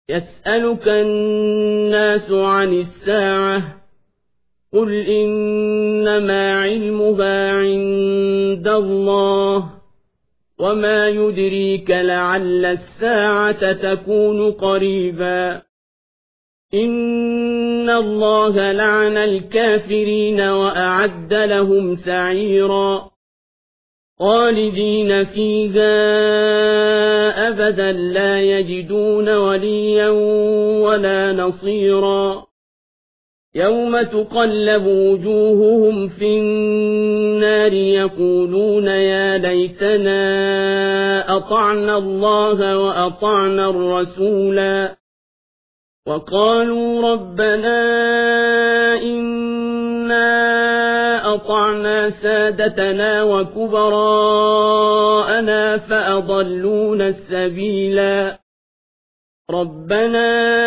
يسألك الناس عن الساعة قل إنما علمها عند الله وما يدريك لعل الساعة تكون قريبا إن الله لعن الكافرين وأعد لهم سعيرا خالدين فيها أبدا لا يجدون وليا ولا نصيرا يوم تقلب وجوههم في النار يقولون يا ليتنا أطعنا الله وأطعنا الرسولا وقالوا ربنا إنا أطعنا سادتنا وكبراءنا فأضلونا السبيلا ربنا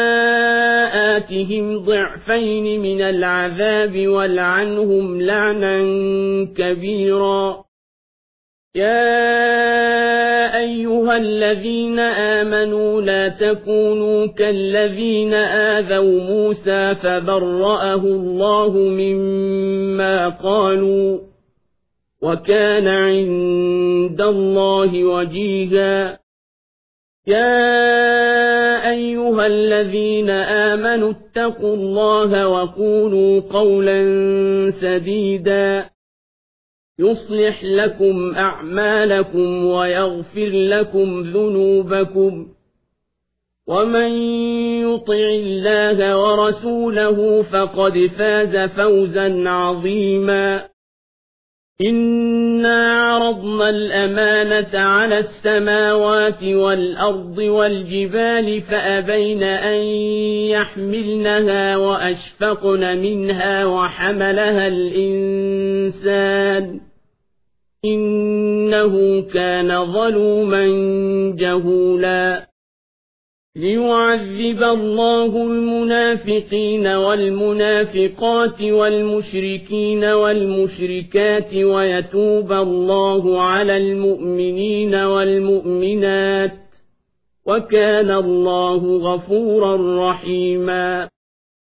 آتهم ضعفين من العذاب والعنهم لعنا كبيرا يا أيها الذين آمنوا لا تكونوا كالذين آذوا موسى فبرأه الله مما قالوا وكان عند الله وجيها يا أيها الذين آمنوا اتقوا الله وقولوا قولا سديدا يصلح لكم أعمالكم ويغفر لكم ذنوبكم ومن يطع الله ورسوله فقد فاز فوزا عظيما إنا عرضنا الأمانة على السماوات والأرض والجبال فأبين أن يحملنها وأشفقن منها وحملها الإنسان إنه كان ظلوما جهولا ليعذب الله المنافقين والمنافقات والمشركين والمشركات ويتوب الله على المؤمنين والمؤمنات وكان الله غفورا رحيما